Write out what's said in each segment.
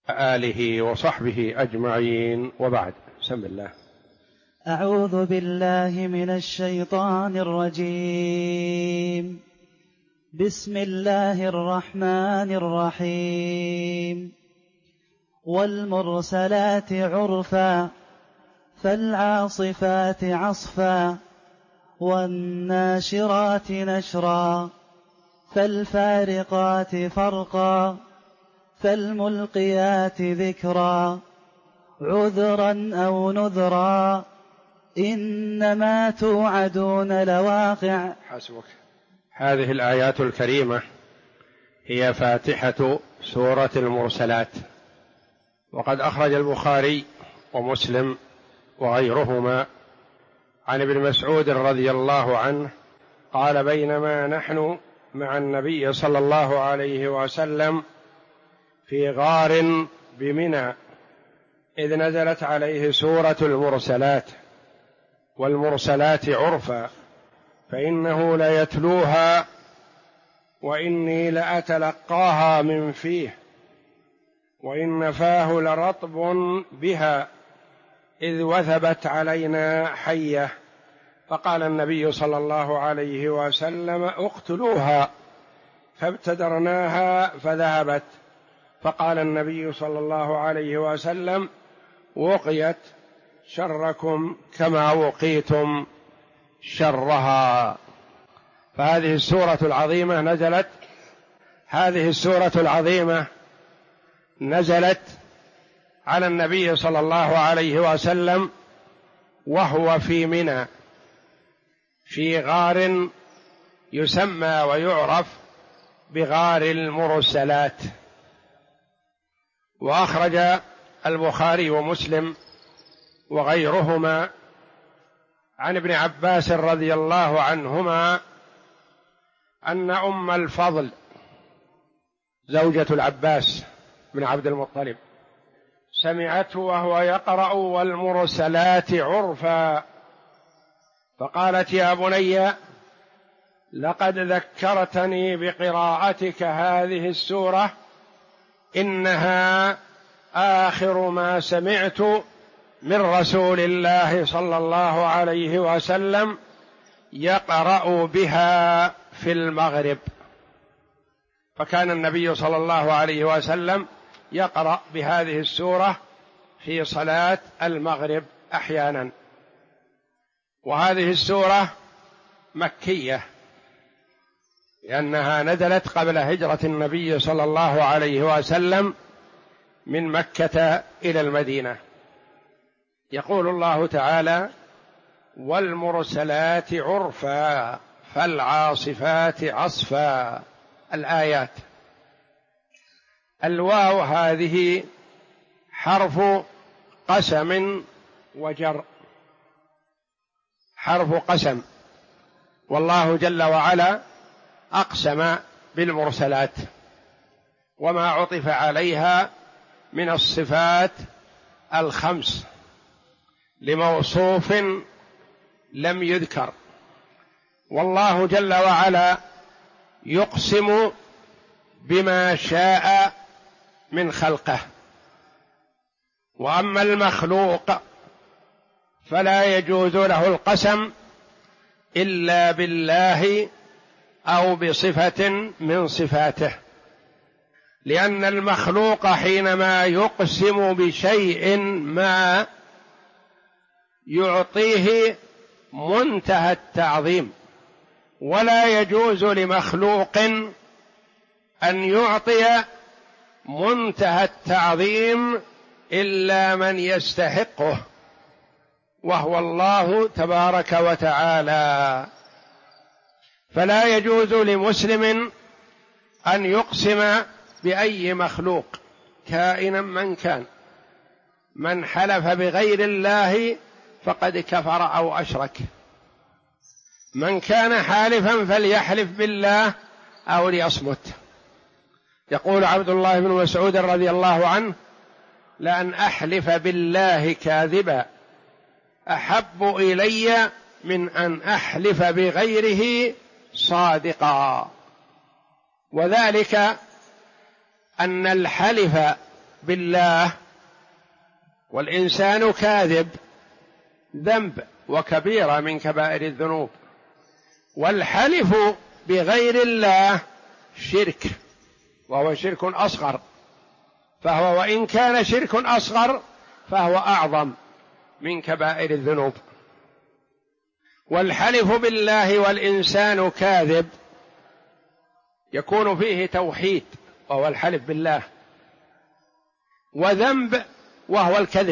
آله وصحبه أجمعين، وبعد. بسم الله. أعوذ بالله من الشيطان الرجيم. بسم الله الرحمن الرحيم. والمرسلات عرفا فالعاصفات عصفا والناشرات نشرا فالفارقات فرقا فالملقيات ذكرا عذرا أو نذرا إنما توعدون لواقع. حسبك. هذه الآيات الكريمة هي فاتحة سورة المرسلات، وقد أخرج البخاري ومسلم وغيرهما عن ابن مسعود رضي الله عنه قال: بينما نحن مع النبي صلى الله عليه وسلم في غار بمنى إذ نزلت عليه سورة المرسلات، والمرسلات عرفا، فإنه ليتلوها وإني لأتلقاها من فيه، وإن فاه لرطب بها إذ وثبت علينا حية. فقال النبي صلى الله عليه وسلم: اقتلوها، فابتدرناها فذهبت. فقال النبي صلى الله عليه وسلم: وقيت شركم كما وقيتم شرها. فهذه السورة العظيمة نزلت على النبي صلى الله عليه وسلم وهو في منى في غار يسمى ويعرف بغار المرسلات. وأخرج البخاري ومسلم وغيرهما عن ابن عباس رضي الله عنهما أن أم الفضل زوجة العباس بن عبد المطلب سمعته وهو يقرأ والمرسلات عرفا، فقالت: يا بني، لقد ذكرتني بقراءتك هذه السورة، إنها آخر ما سمعت من رسول الله صلى الله عليه وسلم يقرأ بها في المغرب. فكان النبي صلى الله عليه وسلم يقرأ بهذه السورة في صلاة المغرب أحيانا. وهذه السورة مكية لأنها نزلت قبل هجرة النبي صلى الله عليه وسلم من مكة إلى المدينة. يقول الله تعالى: والمرسلات عرفا فالعاصفات عصفا. الآيات. الواو هذه حرف قسم وجر، حرف قسم، والله جل وعلا أقسم بالمرسلات وما عطف عليها من الصفات الخمس لموصوف لم يذكر. والله جل وعلا يقسم بما شاء من خلقه، وأما المخلوق فلا يجوز له القسم إلا بالله أو بصفة من صفاته، لأن المخلوق حينما يقسم بشيء ما يعطيه منتهى التعظيم، ولا يجوز لمخلوق أن يعطي منتهى التعظيم إلا من يستحقه، وهو الله تبارك وتعالى. فلا يجوز لمسلم أن يقسم بأي مخلوق كائنا من كان. من حلف بغير الله فقد كفر أو أشرك. من كان حالفا فليحلف بالله أو ليصمت. يقول عبد الله بن مسعود رضي الله عنه: لأن أحلف بالله كاذبا أحب إلي من أن أحلف بغيره صادقا. وذلك أن الحلف بالله والإنسان كاذب ذنب وكبيرة من كبائر الذنوب، والحلف بغير الله شرك، وهو شرك أصغر، فهو وإن كان شرك أصغر فهو أعظم من كبائر الذنوب. والحلف بالله والإنسان كاذب يكون فيه توحيد وهو الحلف بالله، وذنب وهو الكذب.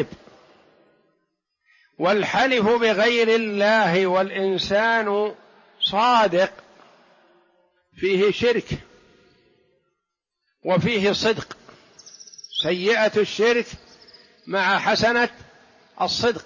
والحلف بغير الله والإنسان صادق فيه شرك وفيه صدق، سيئة الشرك مع حسنة الصدق،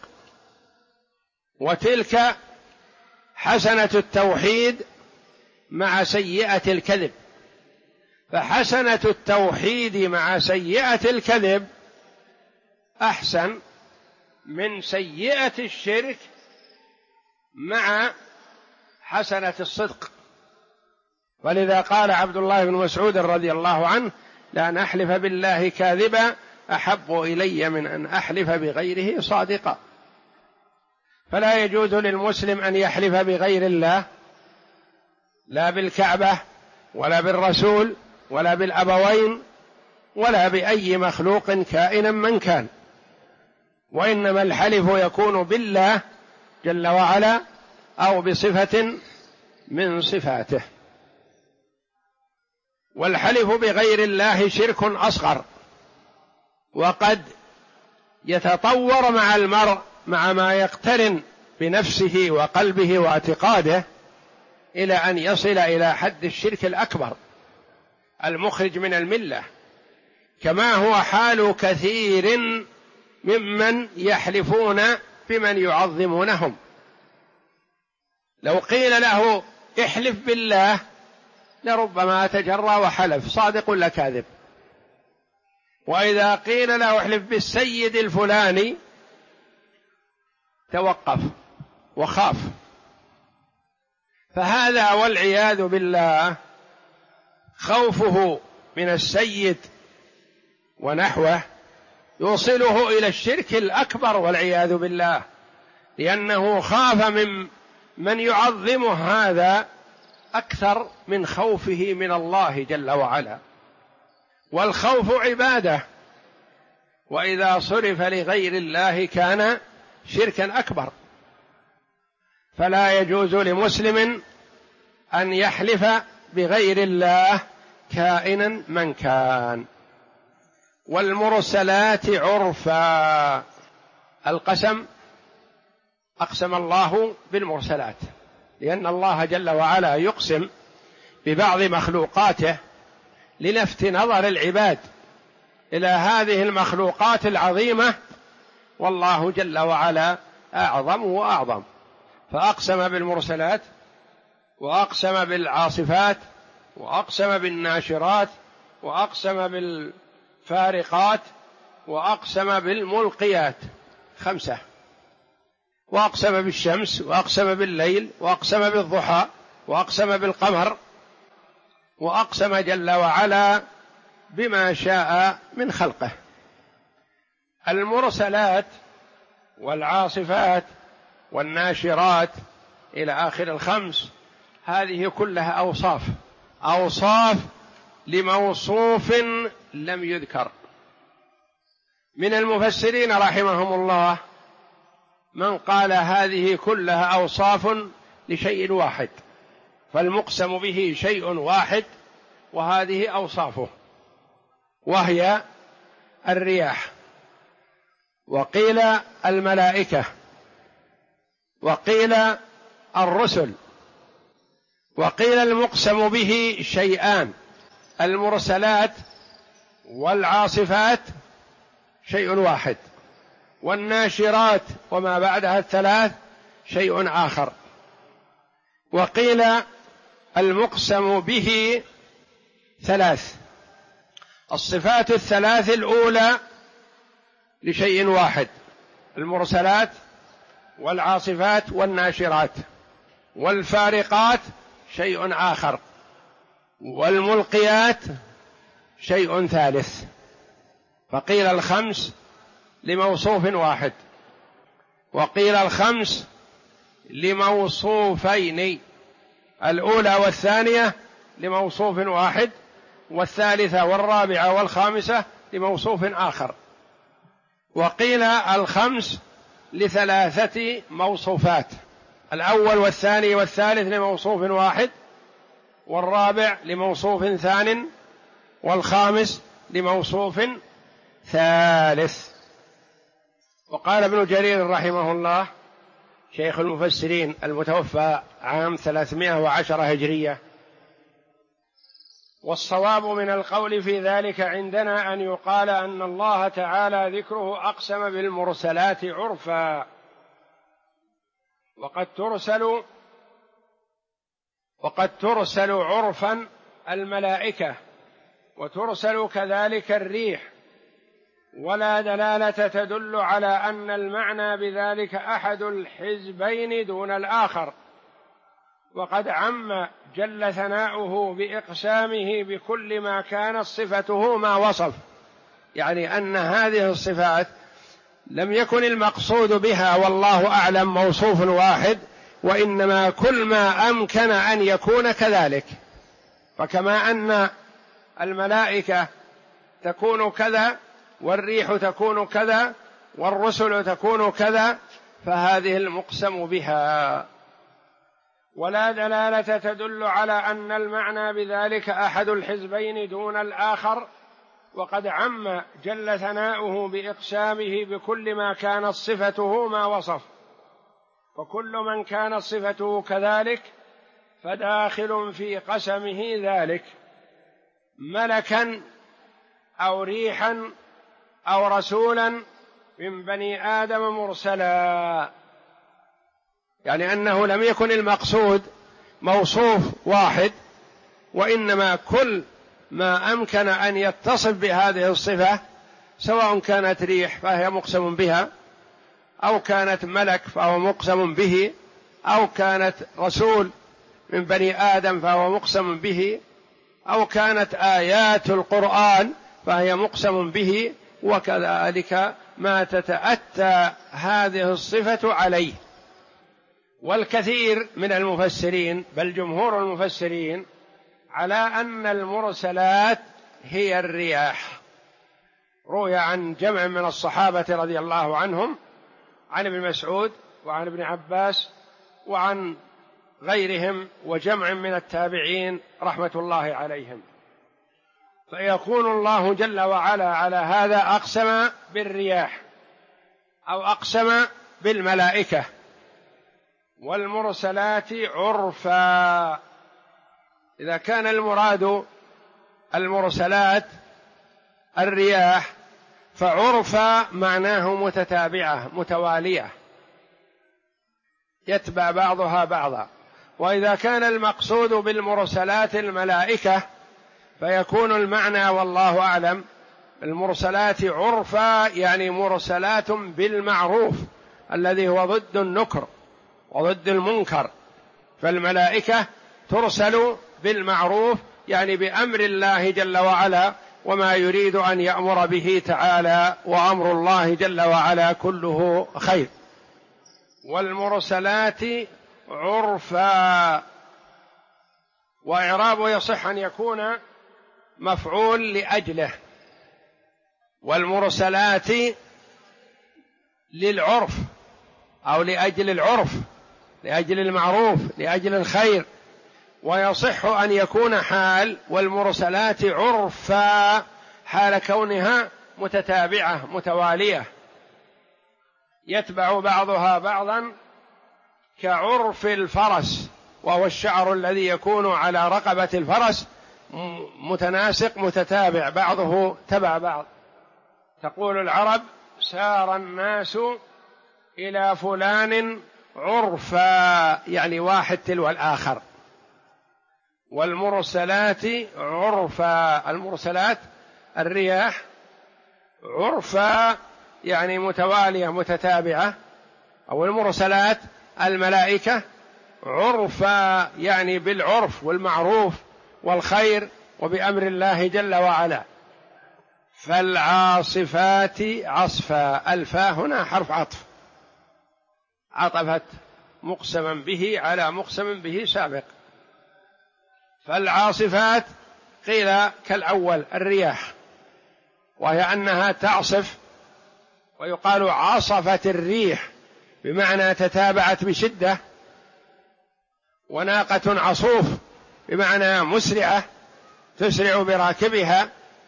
وتلك حسنة التوحيد مع سيئة الكذب. فحسنة التوحيد مع سيئة الكذب أحسن من سيئة الشرك مع حسنة الصدق. ولذا قال عبد الله بن مسعود رضي الله عنه: لأن أحلف بالله كاذبا أحب إلي من أن أحلف بغيره صادقا. فلا يجوز للمسلم أن يحلف بغير الله، لا بالكعبة ولا بالرسول ولا بالأبوين ولا بأي مخلوق كائنا من كان، وإنما الحلف يكون بالله جل وعلا أو بصفة من صفاته. والحلف بغير الله شرك أصغر، وقد يتطور مع المرء مع ما يقترن بنفسه وقلبه واعتقاده إلى أن يصل إلى حد الشرك الأكبر المخرج من الملة، كما هو حال كثير ممن يحلفون بمن يعظمونهم. لو قيل له احلف بالله لربما تجرى وحلف صادق ولا كاذب، وإذا قيل له احلف بالسيد الفلاني توقف وخاف. فهذا والعياذ بالله خوفه من السيد ونحوه يوصله إلى الشرك الأكبر والعياذ بالله، لأنه خاف من يعظمه هذا أكثر من خوفه من الله جل وعلا. والخوف عبادة، وإذا صرف لغير الله كان شركا أكبر. فلا يجوز لمسلم أن يحلف بغير الله كائنا من كان. والمرسلات عرفا، القسم أقسم الله بالمرسلات، لأن الله جل وعلا يقسم ببعض مخلوقاته للفت نظر العباد إلى هذه المخلوقات العظيمة، والله جل وعلا أعظم وأعظم. فأقسم بالمرسلات، وأقسم بالعاصفات، وأقسم بالناشرات، وأقسم بالفارقات، وأقسم بالملقيات، 5. وأقسم بالشمس، وأقسم بالليل، وأقسم بالضحى، وأقسم بالقمر، وأقسم جل وعلا بما شاء من خلقه. المرسلات والعاصفات والناشرات إلى آخر 5 هذه كلها أوصاف لموصوف لم يذكر. من المفسرين رحمهم الله من قال هذه كلها أوصاف لشيء واحد، فالمقسم به شيء واحد وهذه أوصافه، وهي الرياح، وقيل الملائكة، وقيل الرسل، وقيل المقسم به شيئان: المرسلات والعاصفات شيء واحد، والناشرات وما بعدها 3 شيء آخر. وقيل المقسم به 3، الصفات 3 الأولى لشيء واحد: المرسلات والعاصفات والناشرات، والفارقات شيء آخر، والملقيات شيء ثالث. فقيل الخمس لموصوف واحد، وقيل الخمس لموصوفين، الأولى والثانية لموصوف واحد، والثالثة والرابعة والخامسة لموصوف آخر. وقيل الخمس لثلاثة موصوفات، الأول والثاني والثالث لموصوف واحد، والرابع لموصوف ثان، والخامس لموصوف ثالث. وقال ابن جرير رحمه الله شيخ المفسرين المتوفى عام 310 هجرية: والصواب من القول في ذلك عندنا أن يقال أن الله تعالى ذكره أقسم بالمرسلات عرفا، وقد ترسل عرفا الملائكة، وترسل كذلك الريح، ولا دلالة تدل على أن المعنى بذلك أحد الحزبين دون الآخر، وقد عم جل ثناؤه بإقسامه بكل ما كانت صفته ما وصف، يعني أن هذه الصفات لم يكن المقصود بها والله أعلم موصوف واحد، وإنما كل ما أمكن أن يكون كذلك. فكما أن الملائكة تكون كذا، والريح تكون كذا، والرسل تكون كذا، فهذه المقسم بها. ولا دلالة تدل على أن المعنى بذلك أحد الحزبين دون الآخر، وقد عم جل ثناؤه بإقسامه بكل ما كانت صفته ما وصف، فكل من كانت صفته كذلك فداخل في قسمه ذلك، ملكا أو ريحا أو رسولا من بني آدم مرسلا، يعني أنه لم يكن المقصود موصوف واحد، وإنما كل ما أمكن أن يتصف بهذه الصفة، سواء كانت ريح فهي مقسم بها، أو كانت ملك فهو مقسم به، أو كانت رسول من بني آدم فهو مقسم به، أو كانت آيات القرآن فهي مقسم به، وكذلك ما تتأتى هذه الصفة عليه. والكثير من المفسرين بل جمهور المفسرين على أن المرسلات هي الرياح. روي عن جمع من الصحابة رضي الله عنهم، عن ابن مسعود وعن ابن عباس وعن غيرهم وجمع من التابعين رحمة الله عليهم، فيكون الله جل وعلا على هذا أقسم بالرياح أو أقسم بالملائكة. والمرسلات عرفا، إذا كان المراد المرسلات الرياح فعرفا معناه متتابعة متوالية يتبع بعضها بعضا. وإذا كان المقصود بالمرسلات الملائكة فيكون المعنى والله أعلم المرسلات عرفا يعني مرسلات بالمعروف الذي هو ضد النكر وضد المنكر، فالملائكة ترسل بالمعروف يعني بأمر الله جل وعلا وما يريد أن يأمر به تعالى، وأمر الله جل وعلا كله خير. والمرسلات عرفا، وإعرابه يصح أن يكون مفعول لأجله، والمرسلات للعرف أو لأجل العرف، لأجل المعروف، لأجل الخير. ويصح أن يكون حال والمرسلات عرفا حال كونها متتابعة متوالية يتبع بعضها بعضا، كعرف الفرس وهو الشعر الذي يكون على رقبة الفرس متناسق متتابع بعضه تبع بعض. تقول العرب سار الناس إلى فلان عرفا يعني واحد تلو الآخر. والمرسلات عرفا، المرسلات الرياح عرفا يعني متوالية متتابعة، أو المرسلات الملائكة عرفا يعني بالعرف والمعروف والخير وبأمر الله جل وعلا. فالعاصفات عصفا. الفاء هنا حرف عطف، عطفت مقسما به على مقسم به سابق. فالعاصفات قيل كالأول الرياح، وهي أنها تعصف، ويقال عصفت الريح بمعنى تتابعت بشدة، وناقة عصوف بمعنى مسرعة تسرع براكبها.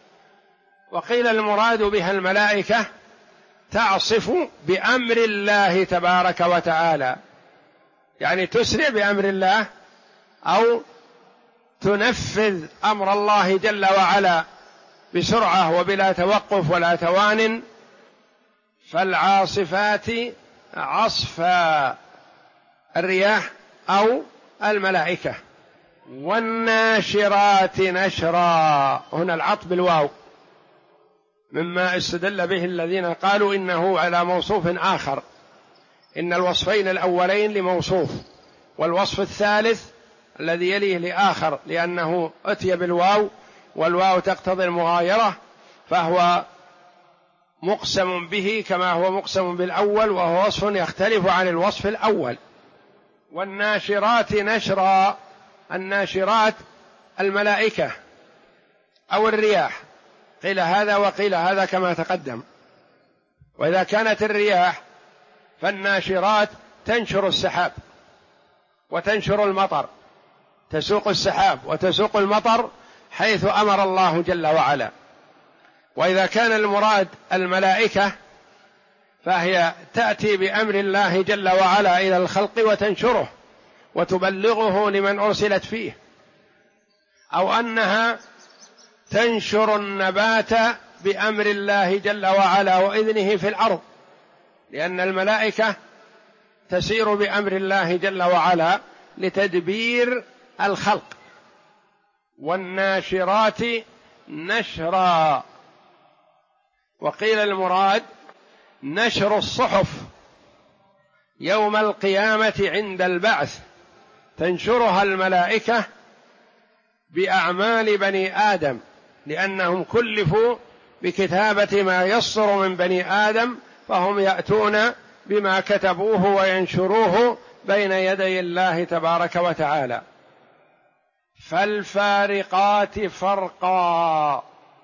وقيل المراد بها الملائكة تعصف بأمر الله تبارك وتعالى، يعني تسرع بأمر الله أو تنفذ أمر الله جل وعلا بسرعة وبلا توقف ولا توان. فالعاصفات عصفا الرياح أو الملائكة. والناشرات نشرا، هنا العطف بالواو مما استدل به الذين قالوا إنه على موصوف آخر، إن الوصفين الأولين لموصوف والوصف الثالث الذي يليه لآخر، لأنه أتي بالواو والواو تقتضي المغايرة، فهو مقسم به كما هو مقسم بالأول، وهو وصف يختلف عن الوصف الأول. والناشرات نشرا، الناشرات الملائكة أو الرياح، قيل هذا وقيل هذا كما تقدم. وإذا كانت الرياح فالناشرات تنشر السحاب وتنشر المطر، تسوق السحاب وتسوق المطر حيث أمر الله جل وعلا. وإذا كان المراد الملائكة فهي تأتي بأمر الله جل وعلا إلى الخلق وتنشره وتبلغه لمن أرسلت فيه، أو أنها تنشر النبات بأمر الله جل وعلا وإذنه في الأرض، لأن الملائكة تسير بأمر الله جل وعلا لتدبير الخلق. والناشرات نشرا. وقيل المراد نشر الصحف يوم القيامة عند البعث، تنشرها الملائكة بأعمال بني آدم، لأنهم كلفوا بكتابة ما يصدر من بني آدم، فهم يأتون بما كتبوه وينشروه بين يدي الله تبارك وتعالى. فالفارقات فرقا.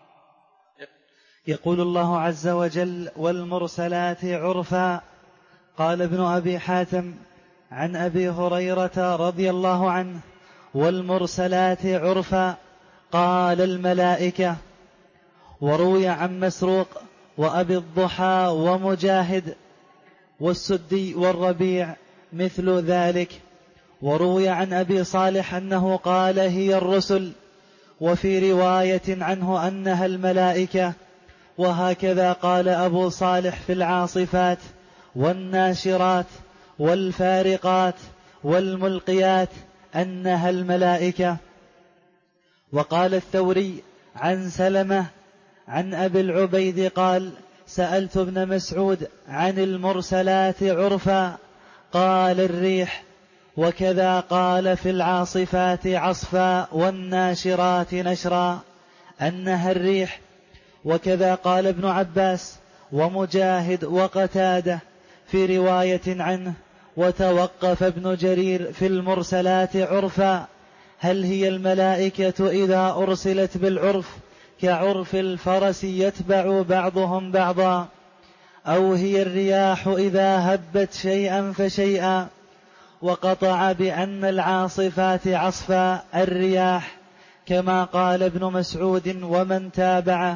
يقول الله عز وجل: والمرسلات عرفا. قال ابن أبي حاتم عن أبي هريرة رضي الله عنه: والمرسلات عرفا قال الملائكة. وروي عن مسروق وأبي الضحى ومجاهد والسدي والربيع مثل ذلك. وروي عن أبي صالح أنه قال: هي الرسل. وفي رواية عنه أنها الملائكة. وهكذا قال أبو صالح في العاصفات والناشرات والفارقات والملقيات أنها الملائكة. وقال الثوري عن سلمة عن أبي العبيد قال: سألت ابن مسعود عن المرسلات عرفا قال: الريح. وكذا قال في العاصفات عصفا والناشرات نشرا أنها الريح. وكذا قال ابن عباس ومجاهد وقتادة في رواية عنه. وتوقف ابن جرير في المرسلات عرفا: هل هي الملائكة إذا أرسلت بالعرف كعرف الفرس يتبع بعضهم بعضا، أو هي الرياح إذا هبت شيئا فشيئا. وقطع بأن العاصفات عصفا الرياح، كما قال ابن مسعود ومن تابعه.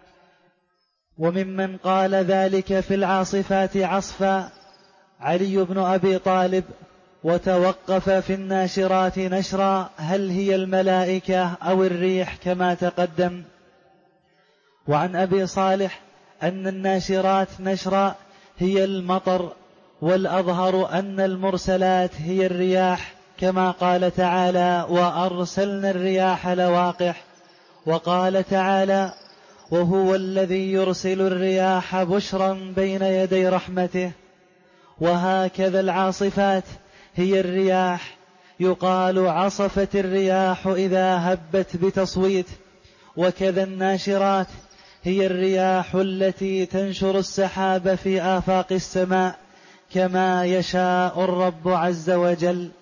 وممن قال ذلك في العاصفات عصفا علي بن أبي طالب. وتوقف في الناشرات نشرا: هل هي الملائكة أو الريح كما تقدم. وعن أبي صالح أن الناشرات نشرا هي المطر، والأظهر أن المرسلات هي الرياح، كما قال تعالى: وأرسلنا الرياح لواقح. وقال تعالى: وهو الذي يرسل الرياح بشرا بين يدي رحمته. وهكذا العاصفات هي الرياح، يقال عصفت الرياح إذا هبت بتصويت. وكذا الناشرات هي الرياح التي تنشر السحاب في آفاق السماء كما يشاء الرب عز وجل.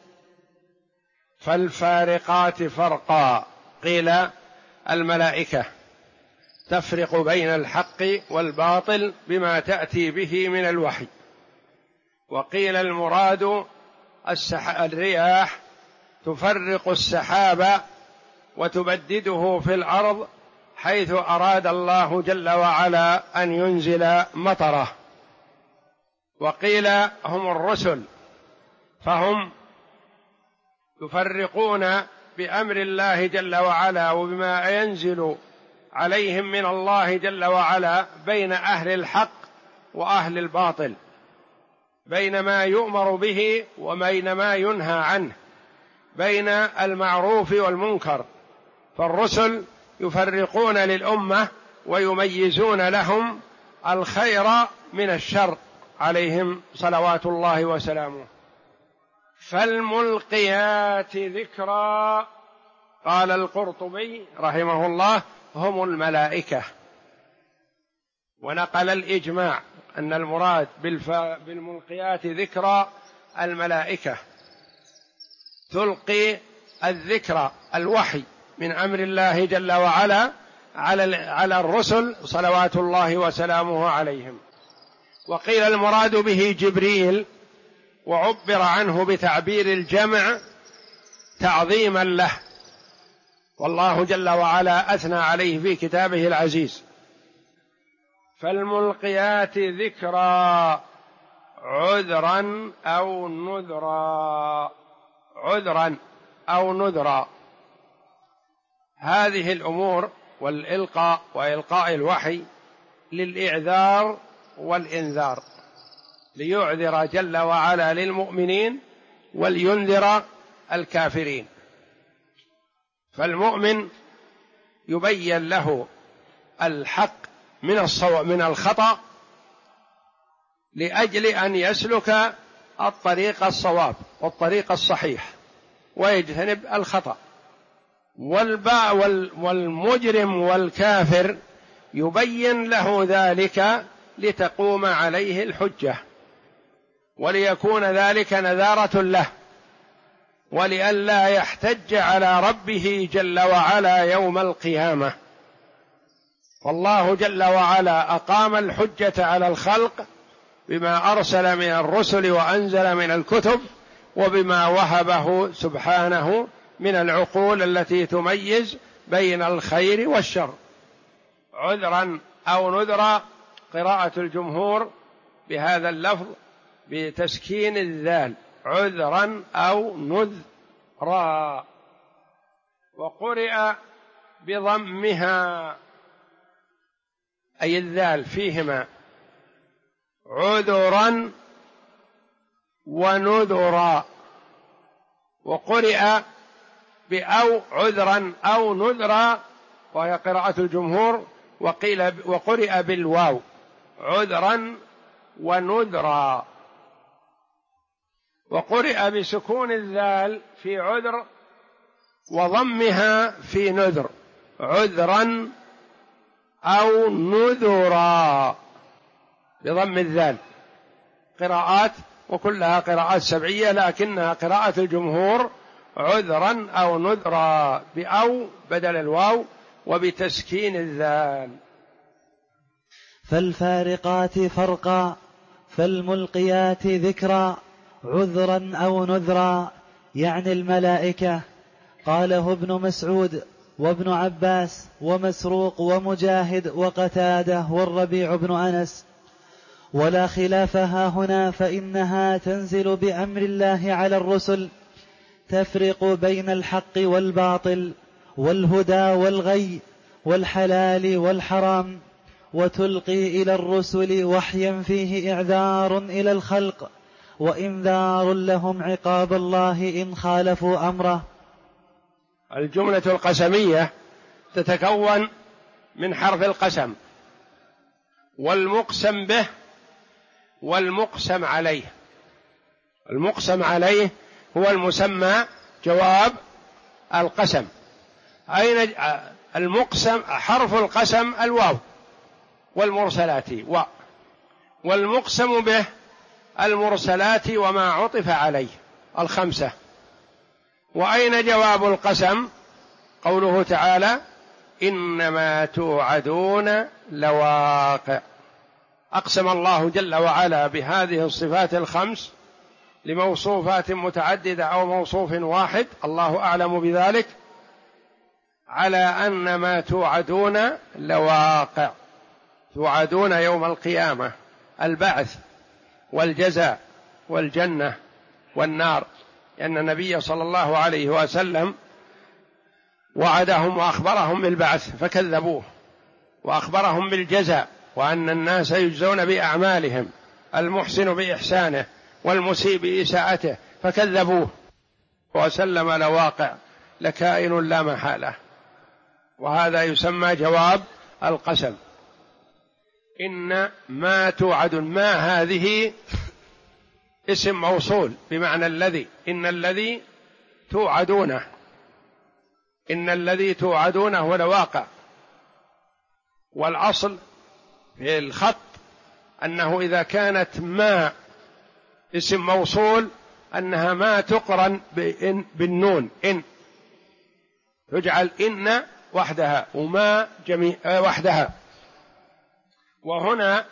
فالفارقات فرقا، قيل الملائكة تفرق بين الحق والباطل بما تأتي به من الوحي، وقيل المراد الرياح تفرق السحاب وتبدده في الأرض حيث أراد الله جل وعلا أن ينزل مطره. وقيل هم الرسل، فهم يفرقون بأمر الله جل وعلا وبما ينزل عليهم من الله جل وعلا بين أهل الحق وأهل الباطل، بين ما يؤمر به وبين ما ينهى عنه، بين المعروف والمنكر. فالرسل يفرقون للأمة ويميزون لهم الخير من الشر عليهم صلوات الله وسلامه. فالملقيات ذكرا، قال القرطبي رحمه الله هم الملائكة، ونقل الإجماع أن المراد بالملقيات ذكرا الملائكة، تلقي الذكر الوحي من أمر الله جل وعلا على الرسل صلوات الله وسلامه عليهم. وقيل المراد به جبريل، وعبر عنه بتعبير الجمع تعظيما له، والله جل وعلا أثنى عليه في كتابه العزيز. فالملقيات ذكرا عذرا أو نذرا، عذرا أو نذرا، هذه الأمور والإلقاء وإلقاء الوحي للإعذار والإنذار، ليعذر جل وعلا للمؤمنين ولينذر الكافرين. فالمؤمن يبين له الحق من الخطأ لأجل أن يسلك الطريق الصواب والطريق الصحيح ويجتنب الخطأ. والمجرم والكافر يبين له ذلك لتقوم عليه الحجة، وليكون ذلك نذارة له، ولئلا يحتج على ربه جل وعلا يوم القيامة. والله جل وعلا أقام الحجة على الخلق بما أرسل من الرسل وأنزل من الكتب، وبما وهبه سبحانه من العقول التي تميز بين الخير والشر. عذرا أو نذرا، قراءة الجمهور بهذا اللفظ بتسكين الذال، عذرا أو نذرا، وقرئ بضمها أي الذال فيهما، عذرا ونذرا، وقرئ بأو عذرا أو نذرا وهي قراءة الجمهور، وقرئ بالواو عذرا ونذرا، وقرئ بسكون الذال في عذر وضمها في نذر، عذرا أو نذرا بضم الذال. قراءات وكلها قراءات سبعية، لكنها قراءة الجمهور عذرا أو نذرا بأو بدل الواو وبتسكين الذال. فالفارقات فرقا، فالملقيات ذكرا، عذرا أو نذرا، يعني الملائكة. قاله ابن مسعود وابن عباس ومسروق ومجاهد وقتادة والربيع بن أنس. ولا خلافها هنا، فإنها تنزل بأمر الله على الرسل، تفرق بين الحق والباطل والهدى والغي والحلال والحرام، وتلقي إلى الرسل وحيا فيه إعذار إلى الخلق وإنذار لهم عقاب الله إن خالفوا أمره. الجملة القسمية تتكون من حرف القسم والمقسم به والمقسم عليه. المقسم عليه هو المسمى جواب القسم. أين المقسم؟ حرف القسم الواو، والمرسلات والمقسم به المرسلات وما عطف عليه 5. وأين جواب القسم؟ قوله تعالى إنما توعدون لواقع. أقسم الله جل وعلا بهذه الصفات 5 لموصوفات متعددة أو موصوف واحد، الله أعلم بذلك، على أن ما توعدون لواقع. توعدون يوم القيامة البعث والجزاء والجنة والنار، لأن النبي صلى الله عليه وسلم وعدهم وأخبرهم بالبعث فكذبوه، وأخبرهم بالجزاء وأن الناس يجزون بأعمالهم، المحسن بإحسانه والمسيء بإساءته، فكذبوه. وسلم لواقع لكائن لا محالة، وهذا يسمى جواب القسم. إن ما توعدون، ما هذه اسم موصول بمعنى الذي، إن الذي توعدونه، إن الذي توعدونه هو لواقع. والأصل في الخط أنه إذا كانت ما اسم موصول أنها ما تقرن بالنون، إن تجعل إن وحدها وما وحدها. وهنا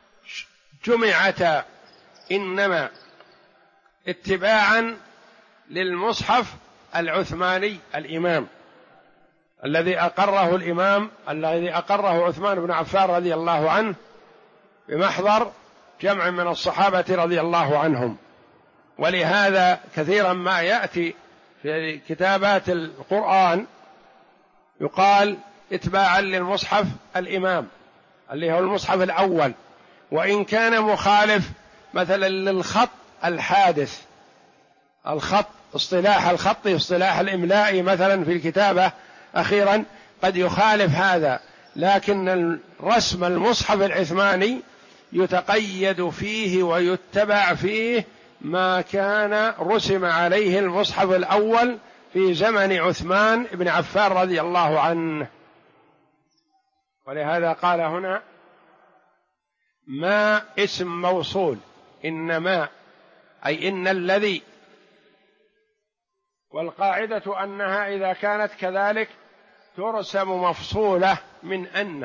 جمعتا إنما اتباعا للمصحف العثماني الإمام الذي أقره عثمان بن عفان رضي الله عنه بمحضر جمع من الصحابة رضي الله عنهم. ولهذا كثيرا ما يأتي في كتابات القرآن يقال اتباعا للمصحف الإمام اللي هو المصحف الأول، وإن كان مخالف مثلا للخط الحادث، الخط اصطلاح الخط اصطلاح الإملاء مثلا في الكتابة أخيرا قد يخالف هذا، لكن رسم المصحف العثماني يتقيد فيه ويتبع فيه ما كان رسم عليه المصحف الأول في زمن عثمان بن عفان رضي الله عنه. ولهذا قال هنا ما اسم موصول، إنما أي إن الذي، والقاعدة أنها إذا كانت كذلك ترسم مفصولة من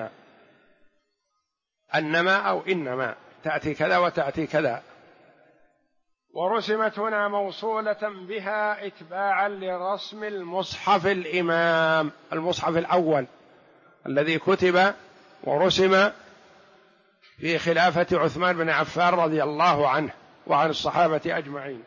أنما أو إنما، تأتي كذا وتأتي كذا، ورسمت هنا موصولة بها اتباعا لرسم المصحف الإمام، المصحف الأول الذي كتب ورسم في خلافة عثمان بن عفان رضي الله عنه وعن الصحابة أجمعين.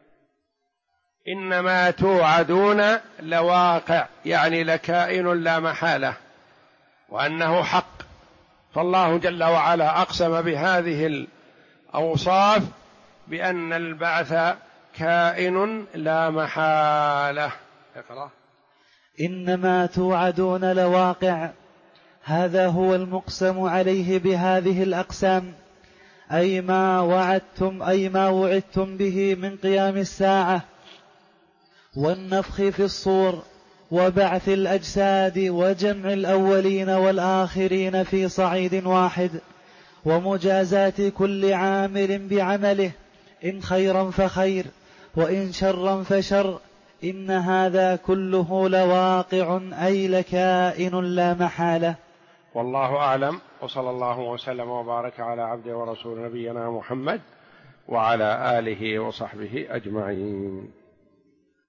إنما توعدون لواقع، يعني لكائن لا محالة، وأنه حق. فالله جل وعلا أقسم بهذه الأوصاف بأن البعث كائن لا محالة. اقرأ. إنما توعدون لواقع، هذا هو المقسم عليه بهذه الأقسام، أي ما وعدتم به من قيام الساعة والنفخ في الصور وبعث الأجساد وجمع الأولين والآخرين في صعيد واحد، ومجازاة كل عامل بعمله، إن خيرا فخير وإن شرا فشر، إن هذا كله لواقع، أي لكائن لا محالة. والله أعلم، وصلى الله وسلم وبارك على عبده ورسول نبينا محمد وعلى آله وصحبه أجمعين.